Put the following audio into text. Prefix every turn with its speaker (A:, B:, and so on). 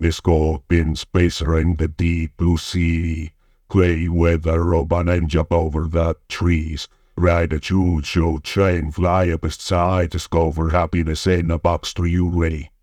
A: Let's go up in space or in the deep blue sea. Gray weather up and jump over the trees. Ride a choo-choo train, fly up a side, discover happiness in a box. Are you ready?